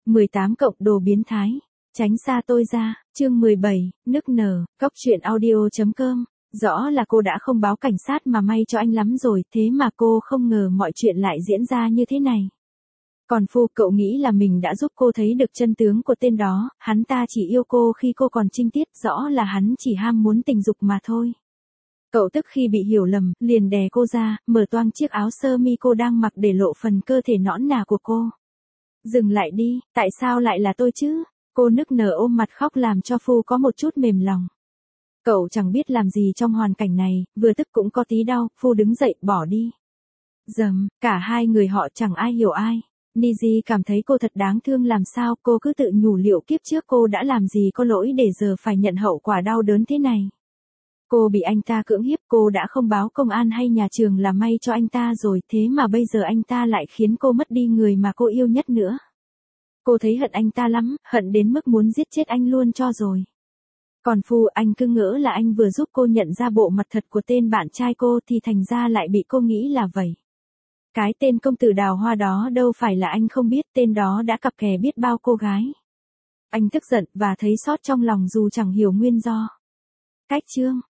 18 cộng đồ biến thái. Tránh xa tôi ra. Chương 17, nức nở. Cóc truyện audio.com. Rõ là cô đã không báo cảnh sát mà may cho anh lắm rồi, thế mà cô không ngờ mọi chuyện lại diễn ra như thế này. Còn Phu, cậu nghĩ là mình đã giúp cô thấy được chân tướng của tên đó, hắn ta chỉ yêu cô khi cô còn trinh tiết, rõ là hắn chỉ ham muốn tình dục mà thôi. Cậu tức khi bị hiểu lầm, liền đè cô ra, mở toang chiếc áo sơ mi cô đang mặc để lộ phần cơ thể nõn nà của cô. Dừng lại đi, tại sao lại là tôi chứ? Cô nức nở ôm mặt khóc làm cho Phu có một chút mềm lòng. Cậu chẳng biết làm gì trong hoàn cảnh này, vừa tức cũng có tí đau, Phu đứng dậy, bỏ đi. Cả hai người họ chẳng ai hiểu ai. Niji cảm thấy cô thật đáng thương làm sao, cô cứ tự nhủ liệu kiếp trước cô đã làm gì có lỗi để giờ phải nhận hậu quả đau đớn thế này. Cô bị anh ta cưỡng hiếp, cô đã không báo công an hay nhà trường là may cho anh ta rồi, thế mà bây giờ anh ta lại khiến cô mất đi người mà cô yêu nhất nữa. Cô thấy hận anh ta lắm, hận đến mức muốn giết chết anh luôn cho rồi. Còn Phu, anh cứ ngỡ là anh vừa giúp cô nhận ra bộ mặt thật của tên bạn trai cô thì thành ra lại bị cô nghĩ là vậy. Cái tên công tử Đào Hoa đó đâu phải là anh không biết, tên đó đã cặp kè biết bao cô gái. Anh tức giận và thấy xót trong lòng dù chẳng hiểu nguyên do. Cách chương